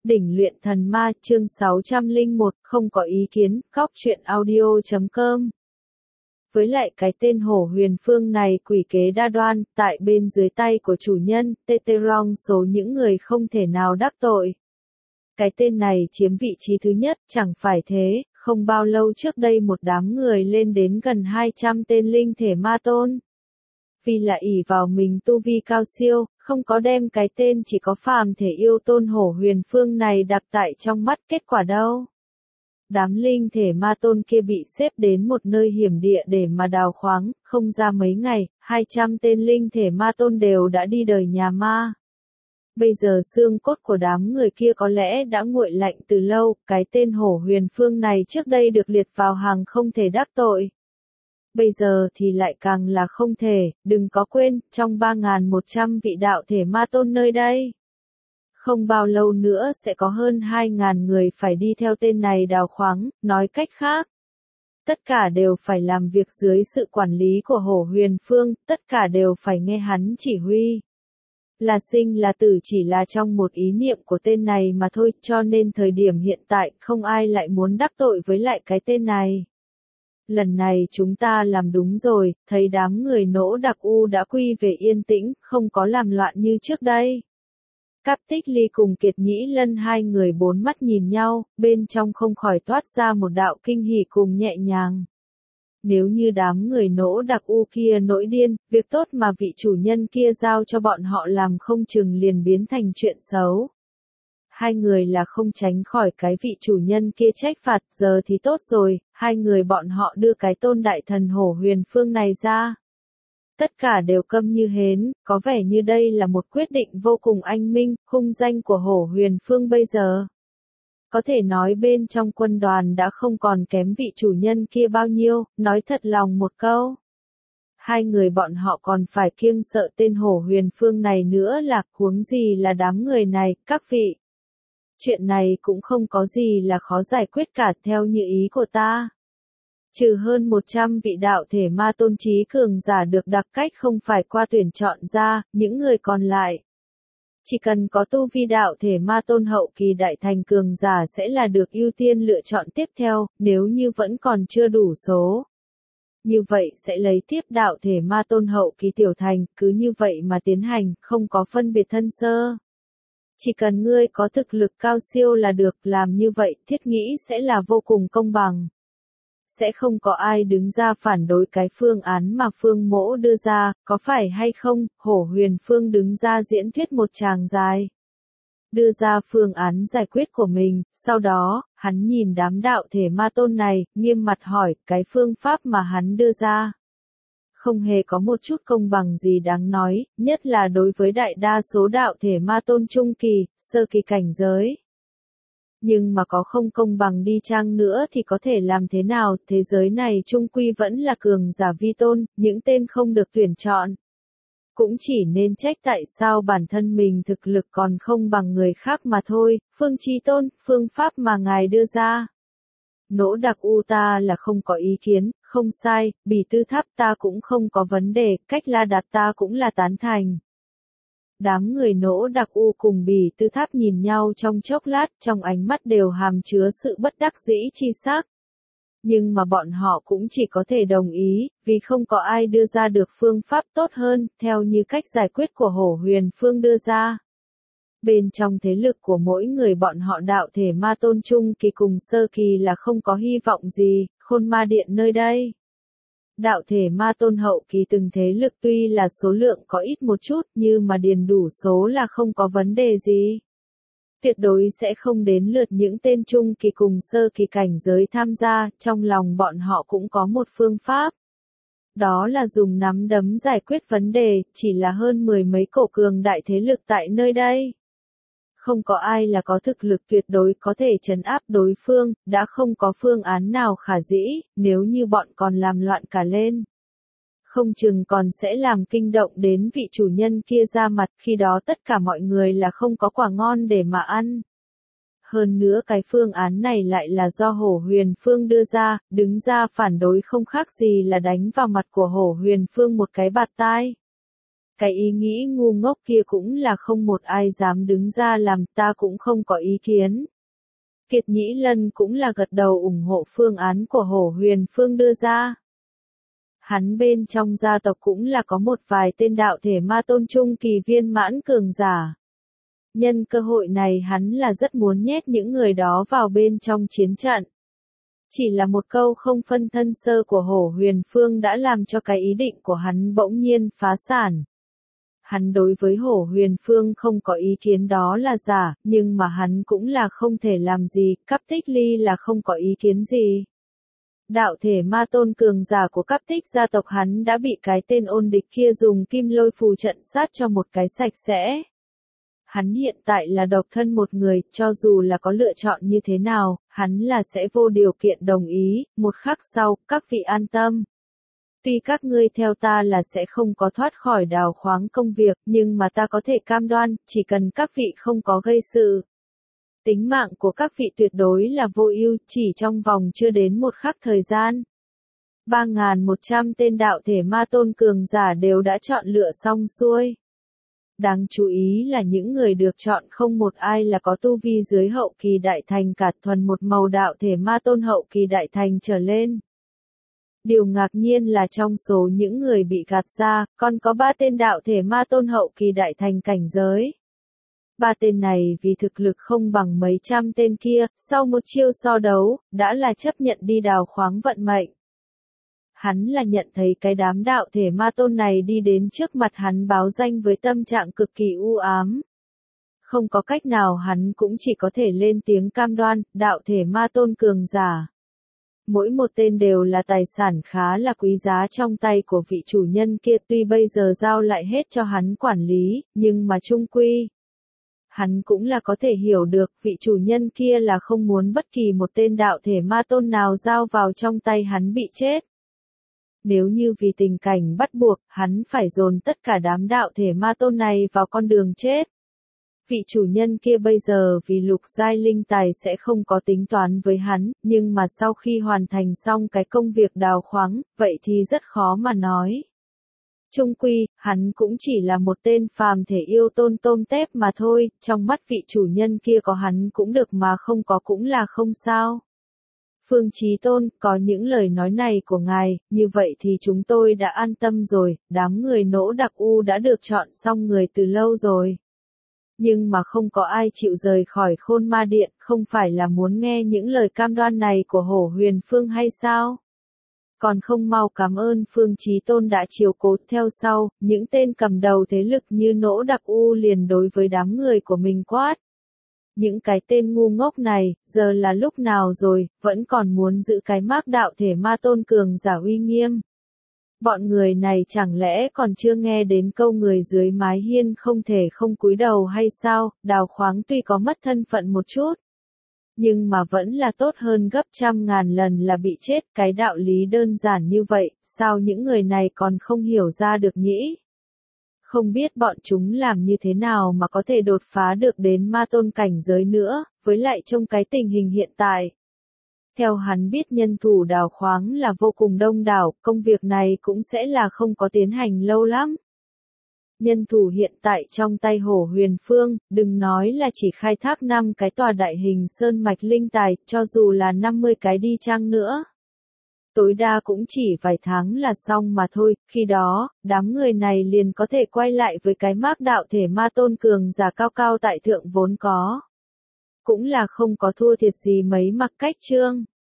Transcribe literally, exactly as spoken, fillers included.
Đỉnh luyện thần ma chương sáu trăm lẻ một, không có ý kiến, góc truyện audio chấm com. Với lại cái tên Hổ Huyền Phương này quỷ kế đa đoan, tại bên dưới tay của chủ nhân, Teterong số những người không thể nào đắc tội. Cái tên này chiếm vị trí thứ nhất, chẳng phải thế, không bao lâu trước đây một đám người lên đến gần hai trăm tên linh thể ma tôn. Vì là ỷ vào mình tu vi cao siêu, không có đem cái tên chỉ có phàm thể yêu tôn Hổ Huyền Phương này đặt tại trong mắt, kết quả đâu. Đám linh thể ma tôn kia bị xếp đến một nơi hiểm địa để mà đào khoáng, không ra mấy ngày, hai trăm tên linh thể ma tôn đều đã đi đời nhà ma. Bây giờ xương cốt của đám người kia có lẽ đã nguội lạnh từ lâu, cái tên Hổ Huyền Phương này trước đây được liệt vào hàng không thể đắc tội. Bây giờ thì lại càng là không thể, đừng có quên, trong ba nghìn một trăm vị đạo thể ma tôn nơi đây. Không bao lâu nữa sẽ có hơn hai nghìn người phải đi theo tên này đào khoáng, nói cách khác. Tất cả đều phải làm việc dưới sự quản lý của Hổ Huyền Phương, tất cả đều phải nghe hắn chỉ huy. Là sinh là tử chỉ là trong một ý niệm của tên này mà thôi, cho nên thời điểm hiện tại không ai lại muốn đắc tội với lại cái tên này. Lần này chúng ta làm đúng rồi, thấy đám người Nỗ Đặc U đã quy về yên tĩnh, không có làm loạn như trước đây. Cáp Tích Ly cùng Kiệt Nhĩ Lân hai người bốn mắt nhìn nhau, bên trong không khỏi toát ra một đạo kinh hỉ cùng nhẹ nhàng. Nếu như đám người Nỗ Đặc U kia nổi điên, việc tốt mà vị chủ nhân kia giao cho bọn họ làm không chừng liền biến thành chuyện xấu. Hai người là không tránh khỏi cái vị chủ nhân kia trách phạt, giờ thì tốt rồi, hai người bọn họ đưa cái tôn đại thần Hổ Huyền Phương này ra. Tất cả đều câm như hến, có vẻ như đây là một quyết định vô cùng anh minh, hung danh của Hổ Huyền Phương bây giờ. Có thể nói bên trong quân đoàn đã không còn kém vị chủ nhân kia bao nhiêu, nói thật lòng một câu. Hai người bọn họ còn phải kiêng sợ tên Hổ Huyền Phương này nữa là, huống gì là đám người này, các vị. Chuyện này cũng không có gì là khó giải quyết cả theo như ý của ta. Trừ hơn một trăm vị đạo thể ma tôn trí cường giả được đặc cách không phải qua tuyển chọn ra, những người còn lại. Chỉ cần có tu vi đạo thể ma tôn hậu kỳ đại thành cường giả sẽ là được ưu tiên lựa chọn tiếp theo, nếu như vẫn còn chưa đủ số. Như vậy sẽ lấy tiếp đạo thể ma tôn hậu kỳ tiểu thành, cứ như vậy mà tiến hành, không có phân biệt thân sơ. Chỉ cần ngươi có thực lực cao siêu là được, làm như vậy thiết nghĩ sẽ là vô cùng công bằng. Sẽ không có ai đứng ra phản đối cái phương án mà Phương Mỗ đưa ra, có phải hay không? Hổ Huyền Phương đứng ra diễn thuyết một tràng dài. Đưa ra phương án giải quyết của mình, sau đó, hắn nhìn đám đạo thể ma tôn này, nghiêm mặt hỏi, cái phương pháp mà hắn đưa ra. Không hề có một chút công bằng gì đáng nói, nhất là đối với đại đa số đạo thể ma tôn trung kỳ, sơ kỳ cảnh giới. Nhưng mà có không công bằng đi chăng nữa thì có thể làm thế nào, thế giới này trung quy vẫn là cường giả vi tôn, những tên không được tuyển chọn. Cũng chỉ nên trách tại sao bản thân mình thực lực còn không bằng người khác mà thôi, Phương Chí Tôn, phương pháp mà ngài đưa ra. Nỗ Đặc U ta là không có ý kiến, không sai, Bỉ Tư Tháp ta cũng không có vấn đề, Cách La Đạt ta cũng là tán thành. Đám người Nỗ Đặc U cùng Bỉ Tư Tháp nhìn nhau trong chốc lát, trong ánh mắt đều hàm chứa sự bất đắc dĩ chi xác. Nhưng mà bọn họ cũng chỉ có thể đồng ý, vì không có ai đưa ra được phương pháp tốt hơn, theo như cách giải quyết của Hổ Huyền Phương đưa ra. Bên trong thế lực của mỗi người bọn họ đạo thể ma tôn trung kỳ cùng sơ kỳ là không có hy vọng gì, Khôn Ma Điện nơi đây. Đạo thể ma tôn hậu kỳ từng thế lực tuy là số lượng có ít một chút nhưng mà điền đủ số là không có vấn đề gì. Tuyệt đối sẽ không đến lượt những tên trung kỳ cùng sơ kỳ cảnh giới tham gia, trong lòng bọn họ cũng có một phương pháp. Đó là dùng nắm đấm giải quyết vấn đề, chỉ là hơn mười mấy cổ cường đại thế lực tại nơi đây. Không có ai là có thực lực tuyệt đối có thể trấn áp đối phương, đã không có phương án nào khả dĩ, nếu như bọn còn làm loạn cả lên. Không chừng còn sẽ làm kinh động đến vị chủ nhân kia ra mặt, khi đó tất cả mọi người là không có quả ngon để mà ăn. Hơn nữa cái phương án này lại là do Hổ Huyền Phương đưa ra, đứng ra phản đối không khác gì là đánh vào mặt của Hổ Huyền Phương một cái bạt tai. Cái ý nghĩ ngu ngốc kia cũng là không một ai dám đứng ra làm, ta cũng không có ý kiến. Kiệt Nhĩ Lân cũng là gật đầu ủng hộ phương án của Hổ Huyền Phương đưa ra. Hắn bên trong gia tộc cũng là có một vài tên đạo thể ma tôn trung kỳ viên mãn cường giả. Nhân cơ hội này hắn là rất muốn nhét những người đó vào bên trong chiến trận. Chỉ là một câu không phân thân sơ của Hổ Huyền Phương đã làm cho cái ý định của hắn bỗng nhiên phá sản. Hắn đối với Hổ Huyền Phương không có ý kiến đó là giả, nhưng mà hắn cũng là không thể làm gì, Cáp Tích Ly là không có ý kiến gì. Đạo thể ma tôn cường giả của Cáp Tích gia tộc hắn đã bị cái tên ôn địch kia dùng kim lôi phù trận sát cho một cái sạch sẽ. Hắn hiện tại là độc thân một người, cho dù là có lựa chọn như thế nào, hắn là sẽ vô điều kiện đồng ý, một khắc sau, các vị an tâm. Tuy các ngươi theo ta là sẽ không có thoát khỏi đào khoáng công việc, nhưng mà ta có thể cam đoan, chỉ cần các vị không có gây sự. Tính mạng của các vị tuyệt đối là vô ưu, chỉ trong vòng chưa đến một khắc thời gian. ba nghìn một trăm tên đạo thể ma tôn cường giả đều đã chọn lựa xong xuôi. Đáng chú ý là những người được chọn không một ai là có tu vi dưới hậu kỳ đại thành cả, thuần một màu đạo thể ma tôn hậu kỳ đại thành trở lên. Điều ngạc nhiên là trong số những người bị gạt ra, còn có ba tên đạo thể ma tôn hậu kỳ đại thành cảnh giới. Ba tên này vì thực lực không bằng mấy trăm tên kia, sau một chiêu so đấu, đã là chấp nhận đi đào khoáng vận mệnh. Hắn là nhận thấy cái đám đạo thể ma tôn này đi đến trước mặt hắn báo danh với tâm trạng cực kỳ u ám. Không có cách nào hắn cũng chỉ có thể lên tiếng cam đoan, đạo thể ma tôn cường giả. Mỗi một tên đều là tài sản khá là quý giá trong tay của vị chủ nhân kia, tuy bây giờ giao lại hết cho hắn quản lý, nhưng mà chung quy. Hắn cũng là có thể hiểu được vị chủ nhân kia là không muốn bất kỳ một tên đạo thể ma tôn nào giao vào trong tay hắn bị chết. Nếu như vì tình cảnh bắt buộc, hắn phải dồn tất cả đám đạo thể ma tôn này vào con đường chết. Vị chủ nhân kia bây giờ vì lục giai linh tài sẽ không có tính toán với hắn, nhưng mà sau khi hoàn thành xong cái công việc đào khoáng, vậy thì rất khó mà nói. Chung quy, hắn cũng chỉ là một tên phàm thể yêu tôn tôm tép mà thôi, trong mắt vị chủ nhân kia có hắn cũng được mà không có cũng là không sao. Phương Chí Tôn, có những lời nói này của ngài, như vậy thì chúng tôi đã an tâm rồi, đám người nỗ đặc u đã được chọn xong người từ lâu rồi. Nhưng mà không có ai chịu rời khỏi Khôn Ma Điện, không phải là muốn nghe những lời cam đoan này của Hổ Huyền Phương hay sao? Còn không mau cảm ơn Phương Chí Tôn đã chiếu cố. Theo sau, những tên cầm đầu thế lực như nỗ đặc u liền đối với đám người của mình quát. Những cái tên ngu ngốc này, giờ là lúc nào rồi, vẫn còn muốn giữ cái mác đạo thể ma tôn cường giả uy nghiêm. Bọn người này chẳng lẽ còn chưa nghe đến câu người dưới mái hiên không thể không cúi đầu hay sao? Đào khoáng tuy có mất thân phận một chút, nhưng mà vẫn là tốt hơn gấp trăm ngàn lần là bị chết. Cái đạo lý đơn giản như vậy, sao những người này còn không hiểu ra được nhỉ? Không biết bọn chúng làm như thế nào mà có thể đột phá được đến ma tôn cảnh giới nữa, với lại trong cái tình hình hiện tại. Theo hắn biết nhân thủ đào khoáng là vô cùng đông đảo, công việc này cũng sẽ là không có tiến hành lâu lắm. Nhân thủ hiện tại trong tay Hổ Huyền Phương, đừng nói là chỉ khai thác năm cái tòa đại hình sơn mạch linh tài, cho dù là năm mươi cái đi chăng nữa. Tối đa cũng chỉ vài tháng là xong mà thôi, khi đó, đám người này liền có thể quay lại với cái mác đạo thể ma tôn cường giả cao cao tại thượng vốn có. Cũng là không có thua thiệt gì mấy mặc cách trương.